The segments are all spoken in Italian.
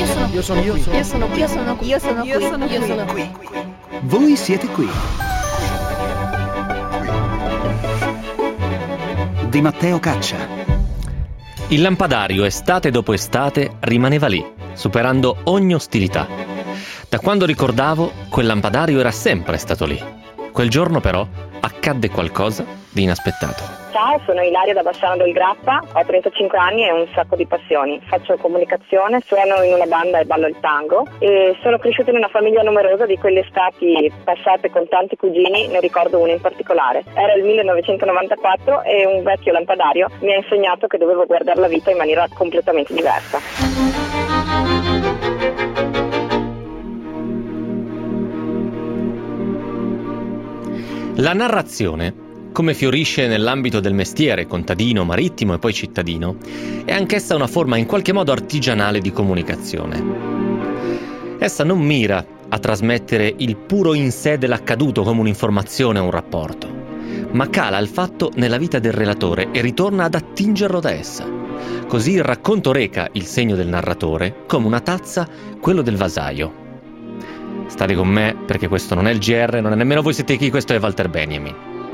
qui. Voi siete qui. Di Matteo Caccia. Il lampadario, estate dopo estate, rimaneva lì, superando ogni ostilità. Da quando ricordavo, quel lampadario era sempre stato lì. Quel giorno però accadde qualcosa di inaspettato. Ciao, sono Ilaria da Bassano del Grappa, ho 35 anni e un sacco di passioni. Faccio comunicazione, suono in una banda e ballo il tango e sono cresciuta in una famiglia numerosa di quelle estati passate con tanti cugini, ne ricordo uno in particolare. Era il 1994 e un vecchio lampadario mi ha insegnato che dovevo guardare la vita in maniera completamente diversa. La narrazione, come fiorisce nell'ambito del mestiere contadino, marittimo e poi cittadino, è anch'essa una forma in qualche modo artigianale di comunicazione. Essa non mira a trasmettere il puro in sé dell'accaduto come un'informazione o un rapporto, ma cala il fatto nella vita del relatore e ritorna ad attingerlo da essa. Così il racconto reca il segno del narratore, come una tazza quello del vasaio. State con me perché questo non è il GR, non è nemmeno Voi siete chi, questo è Walter Benjamin.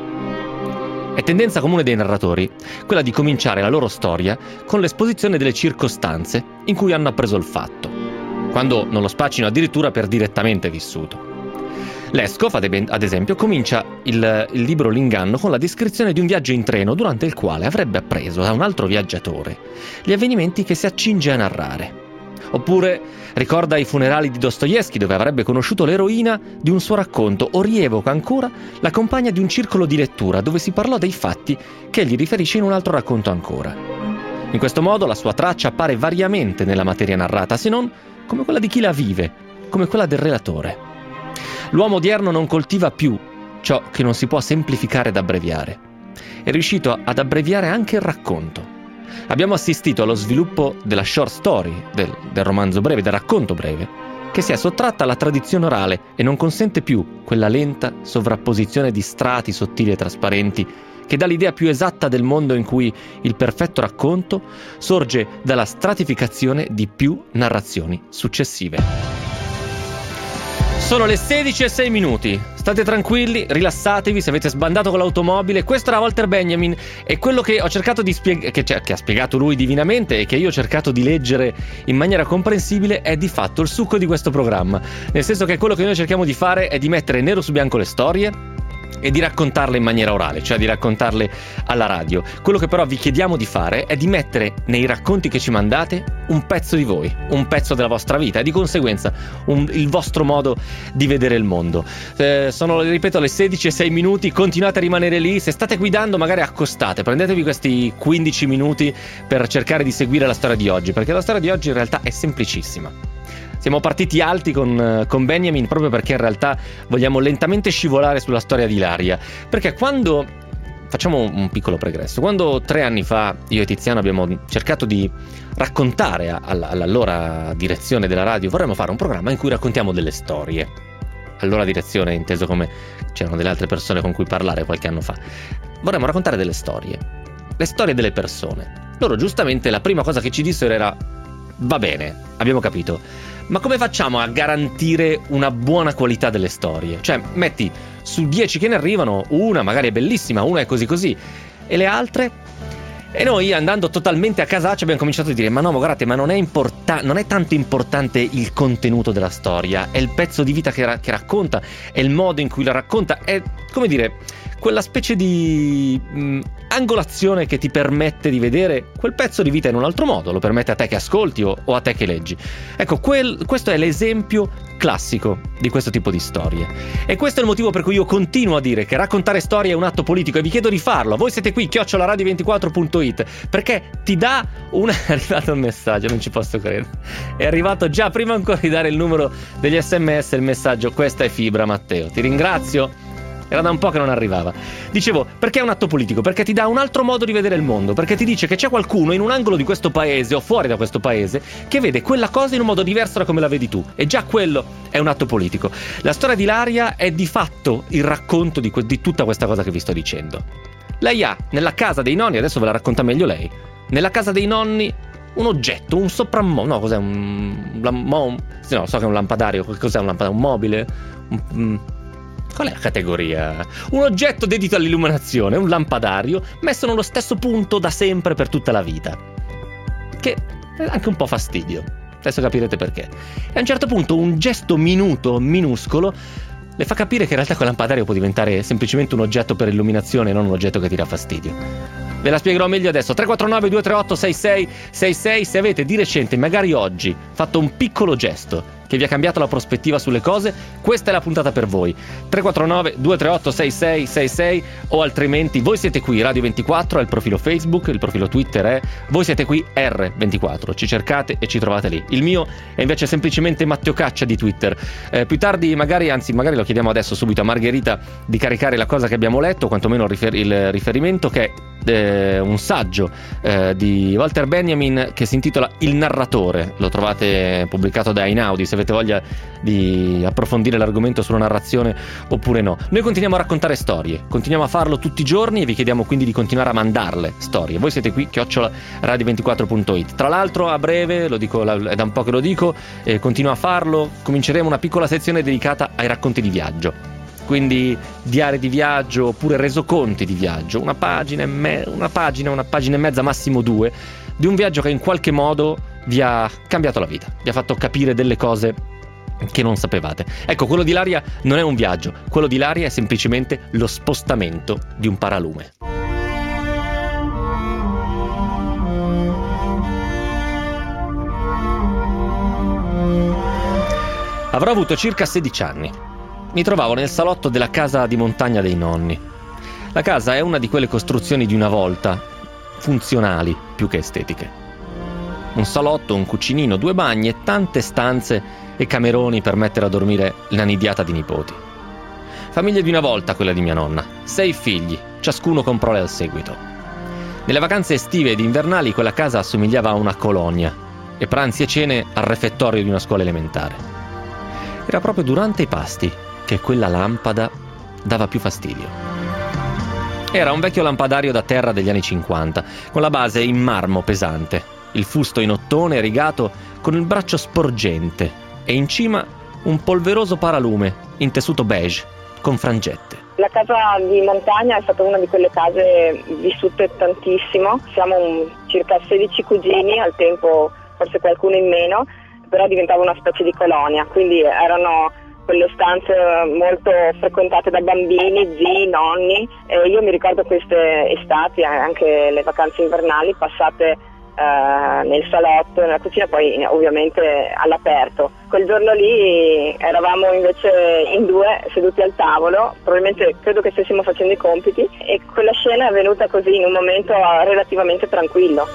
È tendenza comune dei narratori quella di cominciare la loro storia con l'esposizione delle circostanze in cui hanno appreso il fatto, quando non lo spaccino addirittura per direttamente vissuto. Lescov, ad esempio, comincia il libro L'Inganno con la descrizione di un viaggio in treno durante il quale avrebbe appreso da un altro viaggiatore gli avvenimenti che si accinge a narrare. Oppure ricorda i funerali di Dostoevskij, dove avrebbe conosciuto l'eroina di un suo racconto, o rievoca ancora la compagna di un circolo di lettura dove si parlò dei fatti che egli riferisce in un altro racconto ancora. In questo modo la sua traccia appare variamente nella materia narrata, se non come quella di chi la vive, come quella del relatore. L'uomo odierno non coltiva più ciò che non si può semplificare ed abbreviare. È riuscito ad abbreviare anche il racconto. Abbiamo assistito allo sviluppo della short story, del romanzo breve, del racconto breve, che si è sottratta alla tradizione orale e non consente più quella lenta sovrapposizione di strati sottili e trasparenti che dà l'idea più esatta del mondo, in cui il perfetto racconto sorge dalla stratificazione di più narrazioni successive. Sono le 16:06. State tranquilli, rilassatevi se avete sbandato con l'automobile. Questo era Walter Benjamin e quello che ho cercato di spiegare, che ha spiegato lui divinamente e che io ho cercato di leggere in maniera comprensibile, è di fatto il succo di questo programma. Nel senso che quello che noi cerchiamo di fare è di mettere nero su bianco le storie e di raccontarle in maniera orale, cioè di raccontarle alla radio. Quello che però vi chiediamo di fare è di mettere nei racconti che ci mandate un pezzo di voi, un pezzo della vostra vita e di conseguenza il vostro modo di vedere il mondo. Sono, ripeto, le 16:06. Continuate a rimanere lì. Se state guidando, magari accostate, prendetevi questi 15 minuti per cercare di seguire la storia di oggi, perché la storia di oggi in realtà è semplicissima. Siamo partiti alti con Benjamin proprio perché in realtà vogliamo lentamente scivolare sulla storia di Ilaria. Perché quando facciamo un piccolo pregresso, quando 3 anni fa io e Tiziano abbiamo cercato di raccontare all'allora direzione della radio, vorremmo fare un programma in cui raccontiamo delle storie. Allora direzione inteso come c'erano delle altre persone con cui parlare qualche anno fa. Vorremmo raccontare delle storie, le storie delle persone. Loro giustamente la prima cosa che ci dissero era: va bene, abbiamo capito, ma come facciamo a garantire una buona qualità delle storie? Cioè, metti su 10 che ne arrivano, una magari è bellissima, una è così così, e le altre? E noi, andando totalmente a casaccio, abbiamo cominciato a dire: ma no, ma guardate, ma non è tanto importante il contenuto della storia, è il pezzo di vita che racconta, è il modo in cui la racconta, è, come dire, quella specie di angolazione che ti permette di vedere quel pezzo di vita in un altro modo, lo permette a te che ascolti o a te che leggi. Ecco, questo è l'esempio classico di questo tipo di storie. E questo è il motivo per cui io continuo a dire che raccontare storie è un atto politico, e vi chiedo di farlo. Voi siete qui, @radio24.it, perché ti dà una... È arrivato un messaggio, non ci posso credere. È arrivato già, prima ancora di dare il numero degli SMS, il messaggio: questa è fibra, Matteo. Ti ringrazio. Era da un po' che non arrivava. Dicevo, perché è un atto politico? Perché ti dà un altro modo di vedere il mondo, perché ti dice che c'è qualcuno in un angolo di questo paese o fuori da questo paese che vede quella cosa in un modo diverso da come la vedi tu, e già quello è un atto politico. La storia di Ilaria è di fatto il racconto di tutta questa cosa che vi sto dicendo. Lei ha nella casa dei nonni, adesso ve la racconta meglio lei, nella casa dei nonni un oggetto, un soprammobile. No, cos'è no, so che è un lampadario. Cos'è un lampadario? Un mobile? Qual è la categoria? Un oggetto dedito all'illuminazione, un lampadario messo nello stesso punto da sempre per tutta la vita. Che è anche un po' fastidio. Adesso capirete perché. E a un certo punto un gesto minuscolo le fa capire che in realtà quel lampadario può diventare semplicemente un oggetto per illuminazione e non un oggetto che tira fastidio. Ve la spiegherò meglio adesso. 349 238 6666. Se avete di recente, magari oggi, fatto un piccolo gesto che vi ha cambiato la prospettiva sulle cose, questa è la puntata per voi. 349 238 6666 o altrimenti voi siete qui, Radio 24 è il profilo Facebook, il profilo Twitter è Voi siete qui R24, ci cercate e ci trovate lì. Il mio è invece semplicemente Matteo Caccia di Twitter. Più tardi magari lo chiediamo adesso subito a Margherita di caricare la cosa che abbiamo letto, quantomeno il riferimento, che è un saggio di Walter Benjamin che si intitola Il narratore. Lo trovate pubblicato da Einaudi, se avete voglia di approfondire l'argomento sulla narrazione oppure no. Noi continuiamo a raccontare storie, continuiamo a farlo tutti i giorni e vi chiediamo quindi di continuare a mandarle storie. Voi siete qui @radio24.it. Tra l'altro a breve, lo dico, è da un po' che lo dico e continuo a farlo, cominceremo una piccola sezione dedicata ai racconti di viaggio. Quindi diari di viaggio oppure resoconti di viaggio, una pagina e mezza, massimo 2, di un viaggio che in qualche modo vi ha cambiato la vita, vi ha fatto capire delle cose che non sapevate. Ecco, quello di Ilaria non è un viaggio, quello di Ilaria è semplicemente lo spostamento di un paralume. Avrò avuto circa 16 anni. Mi trovavo nel salotto della casa di montagna dei nonni. La casa è una di quelle costruzioni di una volta, funzionali più che estetiche. Un salotto, un cucinino, 2 bagni e tante stanze e cameroni per mettere a dormire la nidiata di nipoti. Famiglia di una volta quella di mia nonna, 6 figli, ciascuno con prole al seguito. Nelle vacanze estive ed invernali quella casa assomigliava a una colonia e pranzi e cene al refettorio di una scuola elementare. Era proprio durante i pasti che quella lampada dava più fastidio. Era un vecchio lampadario da terra degli anni 50, con la base in marmo pesante, il fusto in ottone rigato con il braccio sporgente e in cima un polveroso paralume in tessuto beige con frangette. La casa di montagna è stata una di quelle case vissute tantissimo. Siamo circa 16 cugini, al tempo forse qualcuno in meno, però diventava una specie di colonia, quindi erano quelle stanze molto frequentate da bambini, zii, nonni, e io mi ricordo queste estati, anche le vacanze invernali passate nel salotto, nella cucina, poi ovviamente all'aperto. Quel giorno lì eravamo invece in 2 seduti al tavolo, probabilmente credo che stessimo facendo i compiti, e quella scena è avvenuta così in un momento relativamente tranquillo.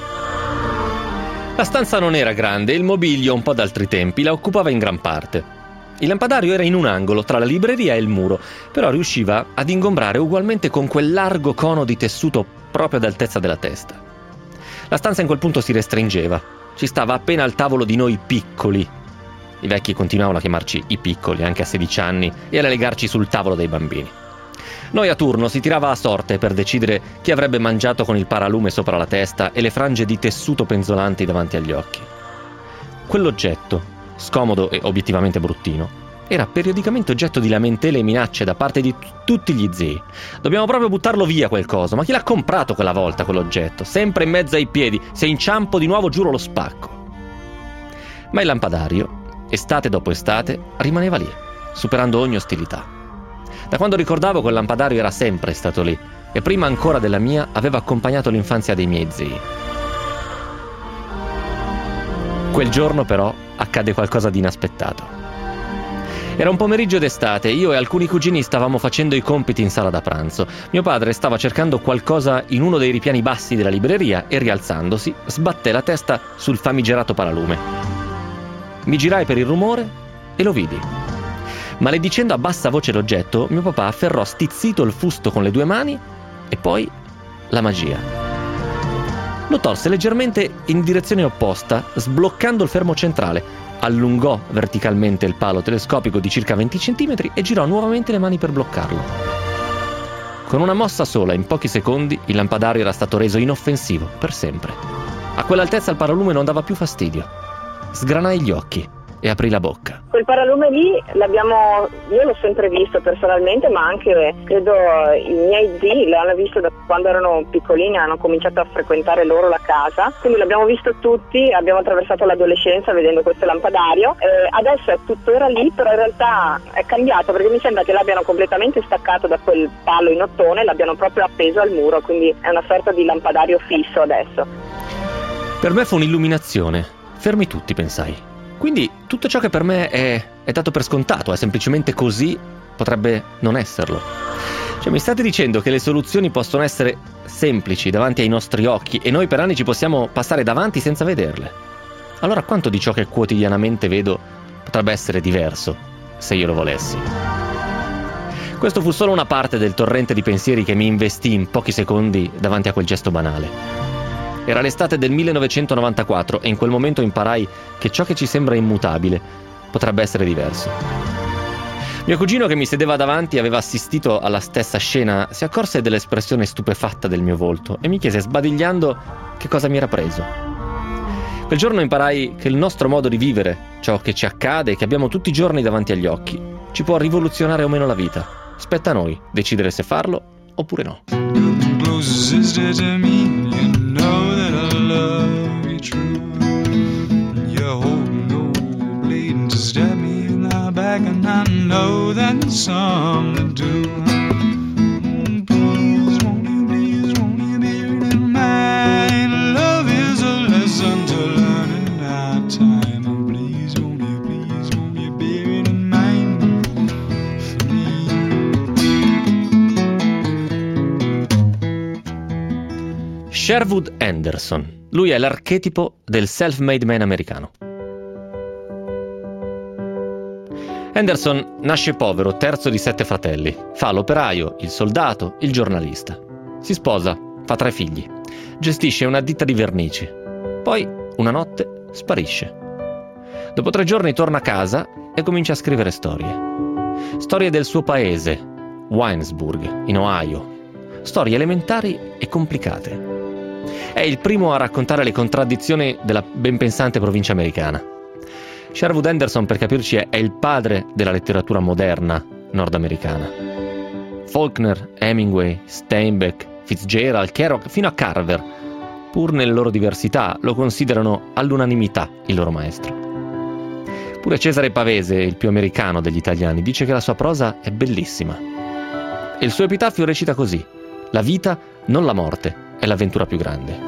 La stanza non era grande e il mobilio, un po' d'altri tempi, la occupava in gran parte. Il lampadario era in un angolo tra la libreria e il muro, però riusciva ad ingombrare ugualmente con quel largo cono di tessuto proprio ad altezza della testa. La stanza in quel punto si restringeva, ci stava appena al tavolo di noi piccoli. I vecchi continuavano a chiamarci i piccoli anche a 16 anni e a legarci sul tavolo dei bambini. Noi a turno si tirava a sorte per decidere chi avrebbe mangiato con il paralume sopra la testa e le frange di tessuto penzolanti davanti agli occhi. Quell'oggetto, scomodo e obiettivamente bruttino, era periodicamente oggetto di lamentele e minacce da parte di tutti gli zii. Dobbiamo proprio buttarlo via quel coso, ma chi l'ha comprato quella volta quell'oggetto? Sempre in mezzo ai piedi, se inciampo di nuovo giuro lo spacco. Ma il lampadario, estate dopo estate, rimaneva lì, superando ogni ostilità. Da quando ricordavo quel lampadario era sempre stato lì, e prima ancora della mia aveva accompagnato l'infanzia dei miei zii. Quel giorno però accadde qualcosa di inaspettato. Era un pomeriggio d'estate, io e alcuni cugini stavamo facendo i compiti in sala da pranzo. Mio padre stava cercando qualcosa in uno dei ripiani bassi della libreria e, rialzandosi, sbatté la testa sul famigerato paralume. Mi girai per il rumore e lo vidi. Maledicendo a bassa voce l'oggetto, mio papà afferrò stizzito il fusto con le 2 mani e poi la magia. Lo torse leggermente in direzione opposta, sbloccando il fermo centrale. Allungò verticalmente il palo telescopico di circa 20 cm e girò nuovamente le mani per bloccarlo. Con una mossa sola, in pochi secondi, il lampadario era stato reso inoffensivo per sempre. A quell'altezza il paralume non dava più fastidio. Sgranai gli occhi e aprì la bocca. Quel paralume lì io l'ho sempre visto personalmente, ma anche credo i miei zii l'hanno visto da quando erano piccolini, hanno cominciato a frequentare loro la casa, quindi l'abbiamo visto tutti, abbiamo attraversato l'adolescenza vedendo questo lampadario. Adesso è tuttora lì, però in realtà è cambiato, perché mi sembra che l'abbiano completamente staccato da quel palo in ottone e l'abbiano proprio appeso al muro, quindi è una sorta di lampadario fisso adesso. Per me fu un'illuminazione. Fermi tutti, pensai. Quindi tutto ciò che per me è dato per scontato, è semplicemente così, potrebbe non esserlo. Cioè, mi state dicendo che le soluzioni possono essere semplici davanti ai nostri occhi e noi per anni ci possiamo passare davanti senza vederle? Allora quanto di ciò che quotidianamente vedo potrebbe essere diverso, se io lo volessi? Questo fu solo una parte del torrente di pensieri che mi investì in pochi secondi davanti a quel gesto banale. Era l'estate del 1994 e in quel momento imparai che ciò che ci sembra immutabile potrebbe essere diverso. Mio cugino, che mi sedeva davanti e aveva assistito alla stessa scena, si accorse dell'espressione stupefatta del mio volto e mi chiese sbadigliando che cosa mi era preso. Quel giorno imparai che il nostro modo di vivere, ciò che ci accade e che abbiamo tutti i giorni davanti agli occhi, ci può rivoluzionare o meno la vita. Spetta a noi decidere se farlo oppure no. And I know that there's something to do. Please, won't you bear it in mind? Love is a lesson to learn in our time. And please, won't you bear it in mind for me? Sherwood Anderson. Lui è l'archetipo del self-made man americano. Anderson nasce povero, terzo di 7 fratelli. Fa l'operaio, il soldato, il giornalista. Si sposa, fa 3 figli. Gestisce una ditta di vernici. Poi, una notte, sparisce. Dopo 3 giorni torna a casa e comincia a scrivere storie. Storie del suo paese, Winesburg, in Ohio. Storie elementari e complicate. È il primo a raccontare le contraddizioni della ben pensante provincia americana. Sherwood Anderson, per capirci, è il padre della letteratura moderna nordamericana. Faulkner, Hemingway, Steinbeck, Fitzgerald, Kerouac, fino a Carver, pur nelle loro diversità, lo considerano all'unanimità il loro maestro. Pure Cesare Pavese, il più americano degli italiani, dice che la sua prosa è bellissima. E il suo epitaffio recita così: la vita, non la morte, è l'avventura più grande.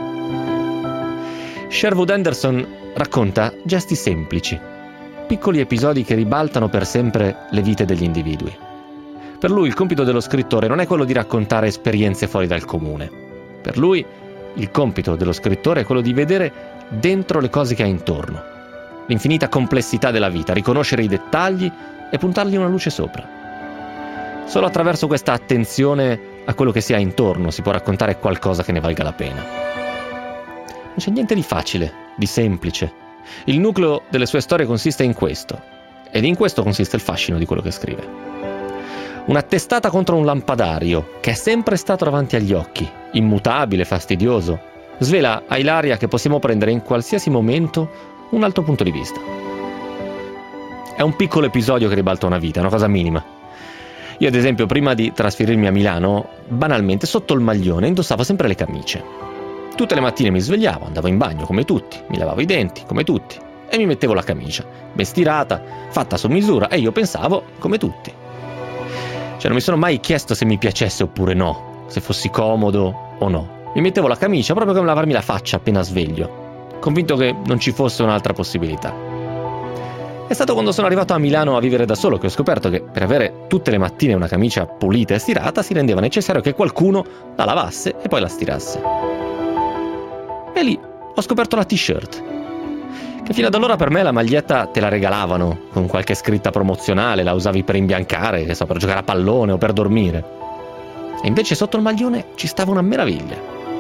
Sherwood Anderson racconta gesti semplici, piccoli episodi che ribaltano per sempre le vite degli individui. Per lui il compito dello scrittore non è quello di raccontare esperienze fuori dal comune. Per lui il compito dello scrittore è quello di vedere dentro le cose che ha intorno, l'infinita complessità della vita, riconoscere i dettagli e puntargli una luce sopra. Solo attraverso questa attenzione a quello che si ha intorno si può raccontare qualcosa che ne valga la pena. Non c'è niente di facile, di semplice. Il nucleo delle sue storie consiste in questo, ed in questo consiste il fascino di quello che scrive. Una testata contro un lampadario che è sempre stato davanti agli occhi, immutabile, fastidioso, svela a Ilaria che possiamo prendere in qualsiasi momento un altro punto di vista. È un piccolo episodio che ribalta una vita, è una cosa minima. Io, ad esempio, prima di trasferirmi a Milano, banalmente sotto il maglione indossavo sempre le camicie. Tutte le mattine mi svegliavo, andavo in bagno come tutti, mi lavavo i denti come tutti e mi mettevo la camicia, ben stirata, fatta su misura, e io pensavo come tutti. Cioè, non mi sono mai chiesto se mi piacesse oppure no, se fossi comodo o no. Mi mettevo la camicia proprio come lavarmi la faccia appena sveglio, convinto che non ci fosse un'altra possibilità. È stato quando sono arrivato a Milano a vivere da solo che ho scoperto che per avere tutte le mattine una camicia pulita e stirata si rendeva necessario che qualcuno la lavasse e poi la stirasse. E lì ho scoperto la t-shirt, che fino ad allora per me la maglietta te la regalavano con qualche scritta promozionale, la usavi per imbiancare, che so, per giocare a pallone o per dormire. E invece sotto il maglione ci stava una meraviglia.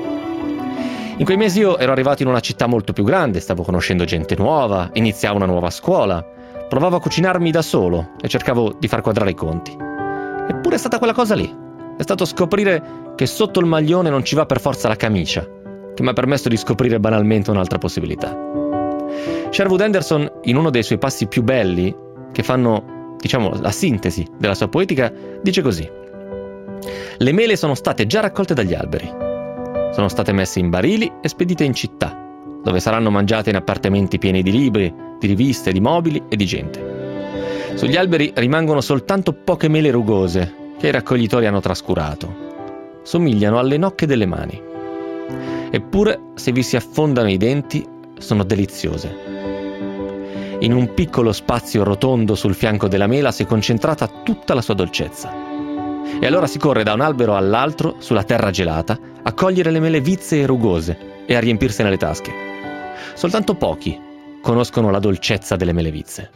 In quei mesi io ero arrivato in una città molto più grande, stavo conoscendo gente nuova, iniziavo una nuova scuola, provavo a cucinarmi da solo e cercavo di far quadrare i conti. Eppure è stata quella cosa lì, è stato scoprire che sotto il maglione non ci va per forza la camicia, che mi ha permesso di scoprire banalmente un'altra possibilità. Sherwood Anderson, in uno dei suoi passi più belli, che fanno, diciamo, la sintesi della sua poetica, dice così: le mele sono state già raccolte dagli alberi, sono state messe in barili e spedite in città, dove saranno mangiate in appartamenti pieni di libri, di riviste, di mobili e di gente. Sugli alberi rimangono soltanto poche mele rugose che i raccoglitori hanno trascurato. Somigliano alle nocche delle mani. Eppure, se vi si affondano i denti, sono deliziose. In un piccolo spazio rotondo sul fianco della mela si è concentrata tutta la sua dolcezza. E allora si corre da un albero all'altro, sulla terra gelata, a cogliere le mele vizze e rugose e a riempirsene le tasche. Soltanto pochi conoscono la dolcezza delle mele vizze.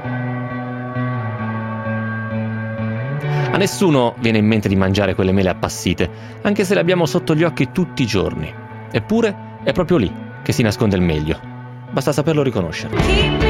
A nessuno viene in mente di mangiare quelle mele appassite, anche se le abbiamo sotto gli occhi tutti i giorni. Eppure è proprio lì che si nasconde il meglio. Basta saperlo riconoscere.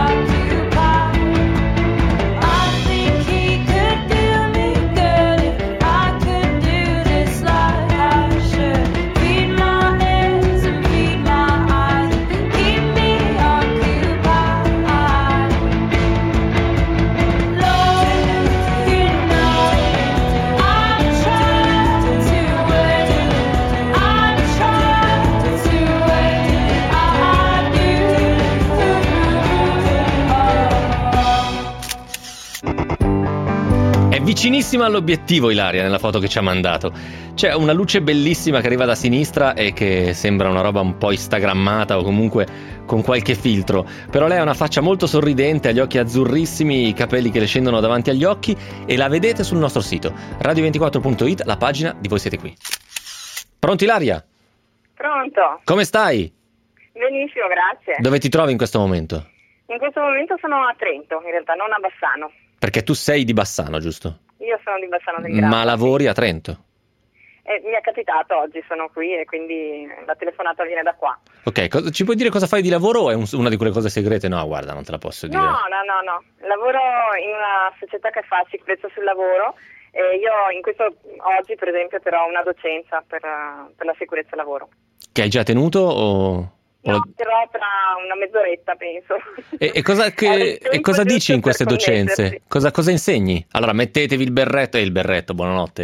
Vicinissima all'obiettivo Ilaria nella foto che ci ha mandato. C'è una luce bellissima che arriva da sinistra e che sembra una roba un po' instagrammata o comunque con qualche filtro, però lei ha una faccia molto sorridente, ha gli occhi azzurrissimi, i capelli che le scendono davanti agli occhi, e la vedete sul nostro sito radio24.it, la pagina di Voi Siete Qui. Pronto Ilaria? Pronto. Come stai? Benissimo, grazie. Dove ti trovi in questo momento? In questo momento sono a Trento, in realtà, non a Bassano. Perché tu sei di Bassano, giusto? Io sono di Bassano del Grappa. Ma lavori a Trento? Mi è capitato, oggi sono qui e quindi la telefonata viene da qua. Ok, ci puoi dire cosa fai di lavoro o è una di quelle cose segrete? No, guarda, non te la posso dire. No. Lavoro in una società che fa sicurezza sul lavoro e io oggi per esempio però ho una docenza per la sicurezza lavoro. Che hai già tenuto o... No, però tra una mezz'oretta penso. E cosa dici in queste docenze? Cosa insegni? Allora, mettetevi il berretto, buonanotte,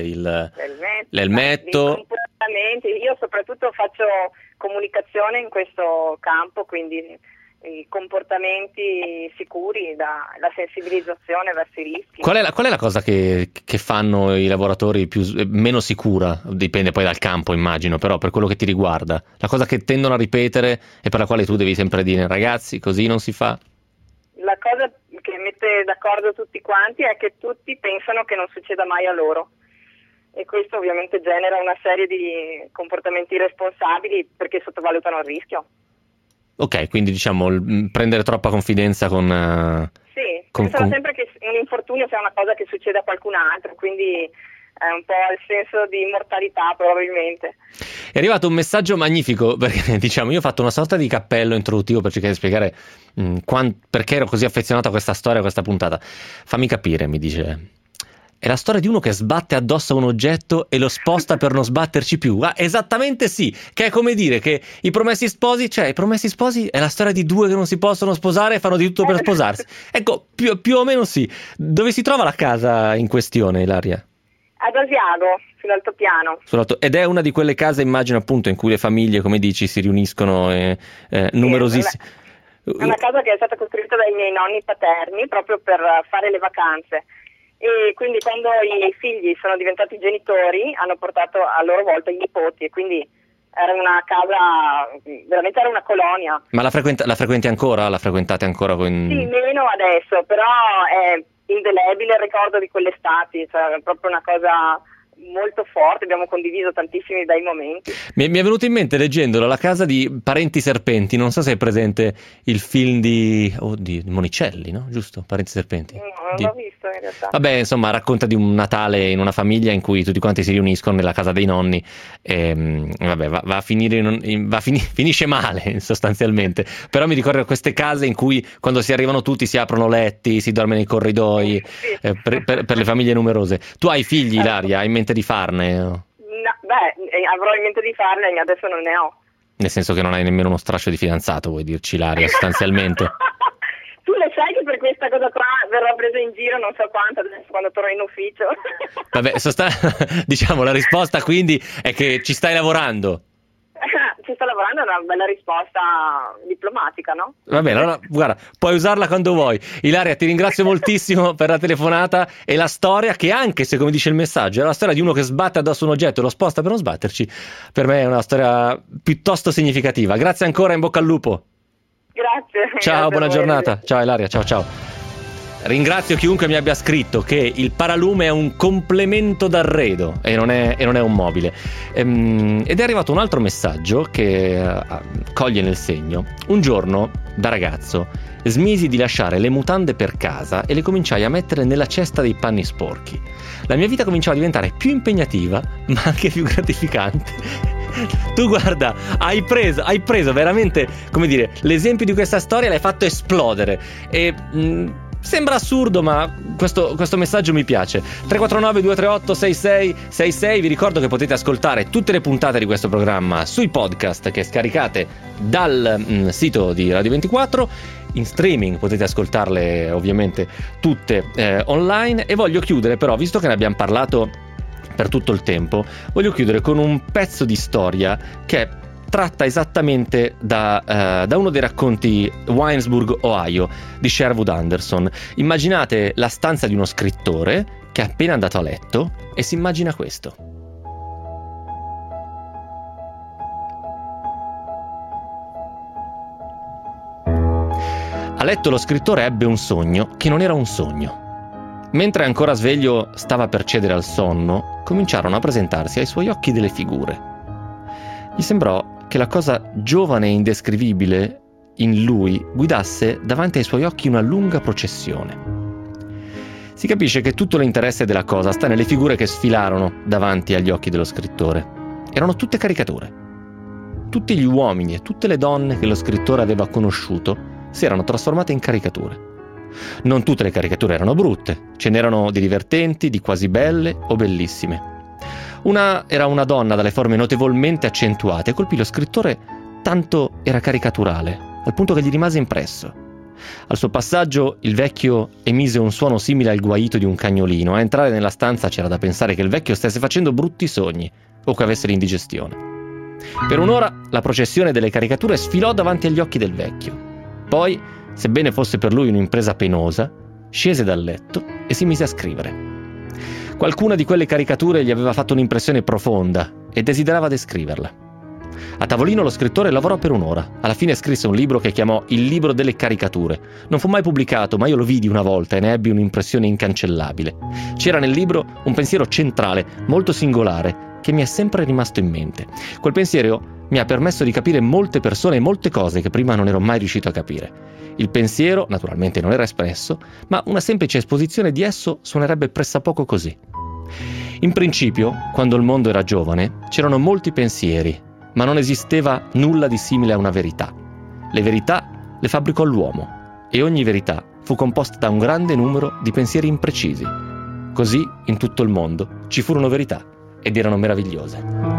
l'elmetto. Io soprattutto faccio comunicazione in questo campo, quindi i comportamenti sicuri, la sensibilizzazione verso i rischi. Qual è la cosa che fanno i lavoratori meno sicura? Dipende poi dal campo, immagino, però per quello che ti riguarda, la cosa che tendono a ripetere e per la quale tu devi sempre dire: ragazzi, così non si fa. La cosa che mette d'accordo tutti quanti è che tutti pensano che non succeda mai a loro, e questo ovviamente genera una serie di comportamenti irresponsabili perché sottovalutano il rischio. Ok, quindi diciamo prendere troppa confidenza con... Sì, pensano sempre che un infortunio sia una cosa che succede a qualcun altro, quindi è un po' il senso di immortalità probabilmente. È arrivato un messaggio magnifico, perché diciamo io ho fatto una sorta di cappello introduttivo per cercare di spiegare perché ero così affezionato a questa storia, a questa puntata. Fammi capire, mi dice... È la storia di uno che sbatte addosso a un oggetto e lo sposta per non sbatterci più. Ah, esattamente sì, che è come dire che i promessi sposi è la storia di due che non si possono sposare e fanno di tutto per sposarsi. Ecco, più o meno sì. Dove si trova la casa in questione, Ilaria? Ad Asiago, sull'altopiano. Ed è una di quelle case, immagino, appunto, in cui le famiglie, come dici, si riuniscono numerosissime. È una casa che è stata costruita dai miei nonni paterni proprio per fare le vacanze. E quindi quando i figli sono diventati genitori hanno portato a loro volta i nipoti, e quindi era una casa, veramente era una colonia. Ma la frequenti ancora? La frequentate ancora con... Sì, meno adesso, però è indelebile il ricordo di quelle estati, cioè è proprio una cosa molto forte, abbiamo condiviso tantissimi bei momenti. Mi è venuto in mente leggendolo La casa di Parenti Serpenti, non so se è presente il film di Monicelli, no? Giusto? Parenti Serpenti. No, non l'ho visto in realtà. Vabbè, insomma, racconta di un Natale in una famiglia in cui tutti quanti si riuniscono nella casa dei nonni e vabbè, va a finire finisce male sostanzialmente, però mi ricordo queste case in cui quando si arrivano tutti si aprono letti, si dorme nei corridoi, sì. Per le famiglie numerose. Tu hai figli, Ilaria? Hai in mente di farne? No, avrò in mente di farne, adesso non ne ho. Nel senso che non hai nemmeno uno straccio di fidanzato, vuoi dirci, Ilaria, sostanzialmente? Tu lo sai che per questa cosa qua verrò presa in giro non so quanto adesso quando torno in ufficio. Vabbè, diciamo, la risposta quindi è che ci stai lavorando. Ci sto lavorando, è una bella risposta diplomatica, no? Va bene, allora guarda, puoi usarla quando vuoi. Ilaria, ti ringrazio moltissimo per la telefonata e la storia che, anche se, come dice il messaggio, è la storia di uno che sbatte addosso un oggetto e lo sposta per non sbatterci, per me è una storia piuttosto significativa. Grazie ancora, in bocca al lupo. Grazie. Ciao, Grazie buona giornata. Ciao Ilaria, ciao. Ringrazio chiunque mi abbia scritto che il paralume è un complemento d'arredo e non è un mobile. Ed è arrivato un altro messaggio che coglie nel segno. Un giorno, da ragazzo, smisi di lasciare le mutande per casa e le cominciai a mettere nella cesta dei panni sporchi. La mia vita cominciava a diventare più impegnativa, ma anche più gratificante. Tu guarda, hai preso veramente, come dire, l'esempio di questa storia, l'hai fatto esplodere e sembra assurdo, ma questo messaggio mi piace. 349 238 6666. Vi ricordo che potete ascoltare tutte le puntate di questo programma sui podcast che scaricate dal sito di Radio 24. In streaming potete ascoltarle ovviamente tutte online. E voglio chiudere però, visto che ne abbiamo parlato per tutto il tempo, voglio chiudere con un pezzo di storia che tratta esattamente da uno dei racconti Winesburg, Ohio, di Sherwood Anderson. Immaginate la stanza di uno scrittore che è appena andato a letto e si immagina questo. A letto lo scrittore ebbe un sogno che non era un sogno. Mentre ancora sveglio stava per cedere al sonno, cominciarono a presentarsi ai suoi occhi delle figure. Gli sembrò che la cosa giovane e indescrivibile in lui guidasse davanti ai suoi occhi una lunga processione. Si capisce che tutto l'interesse della cosa sta nelle figure che sfilarono davanti agli occhi dello scrittore. Erano tutte caricature. Tutti gli uomini e tutte le donne che lo scrittore aveva conosciuto si erano trasformate in caricature. Non tutte le caricature erano brutte, ce n'erano di divertenti, di quasi belle o bellissime. Una era una donna dalle forme notevolmente accentuate e colpì lo scrittore tanto era caricaturale, al punto che gli rimase impresso. Al suo passaggio il vecchio emise un suono simile al guaito di un cagnolino. A entrare nella stanza c'era da pensare che il vecchio stesse facendo brutti sogni o che avesse l'indigestione. Per un'ora la processione delle caricature sfilò davanti agli occhi del vecchio. Poi, sebbene fosse per lui un'impresa penosa, scese dal letto e si mise a scrivere. Qualcuna di quelle caricature gli aveva fatto un'impressione profonda e desiderava descriverla. A tavolino lo scrittore lavorò per un'ora. Alla fine scrisse un libro che chiamò Il libro delle caricature. Non fu mai pubblicato, ma io lo vidi una volta e ne ebbi un'impressione incancellabile. C'era nel libro un pensiero centrale, molto singolare, che mi è sempre rimasto in mente. Quel pensiero mi ha permesso di capire molte persone e molte cose che prima non ero mai riuscito a capire. Il pensiero, naturalmente, non era espresso, ma una semplice esposizione di esso suonerebbe pressappoco così. In principio, quando il mondo era giovane, c'erano molti pensieri, ma non esisteva nulla di simile a una verità. Le verità le fabbricò l'uomo, e ogni verità fu composta da un grande numero di pensieri imprecisi. Così, in tutto il mondo, ci furono verità, ed erano meravigliose.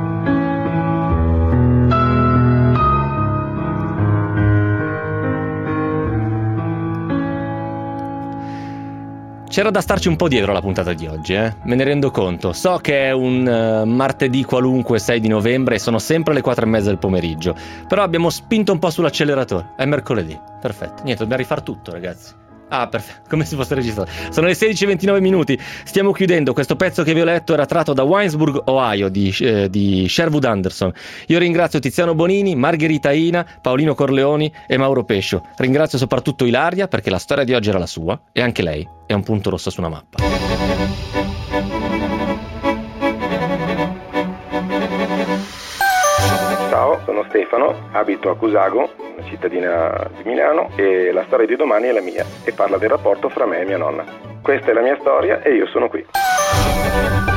C'era da starci un po' dietro alla puntata di oggi, me ne rendo conto. So che è un martedì qualunque, 6 di novembre, e sono sempre le 4:30 del pomeriggio. Però abbiamo spinto un po' sull'acceleratore. È mercoledì, perfetto. Niente, dobbiamo rifare tutto, ragazzi. Ah, perfetto, come si fosse registrato. Sono le 16:29 minuti. Stiamo chiudendo. Questo pezzo che vi ho letto era tratto da Winesburg, Ohio, di Sherwood Anderson. Io ringrazio Tiziano Bonini, Margherita Ina, Paolino Corleoni e Mauro Pescio. Ringrazio soprattutto Ilaria, perché la storia di oggi era la sua, e anche lei è un punto rosso su una mappa. Ciao, sono Stefano, abito a Cusago, una cittadina di Milano, e la storia di domani è la mia e parla del rapporto fra me e mia nonna. Questa è la mia storia e io sono qui.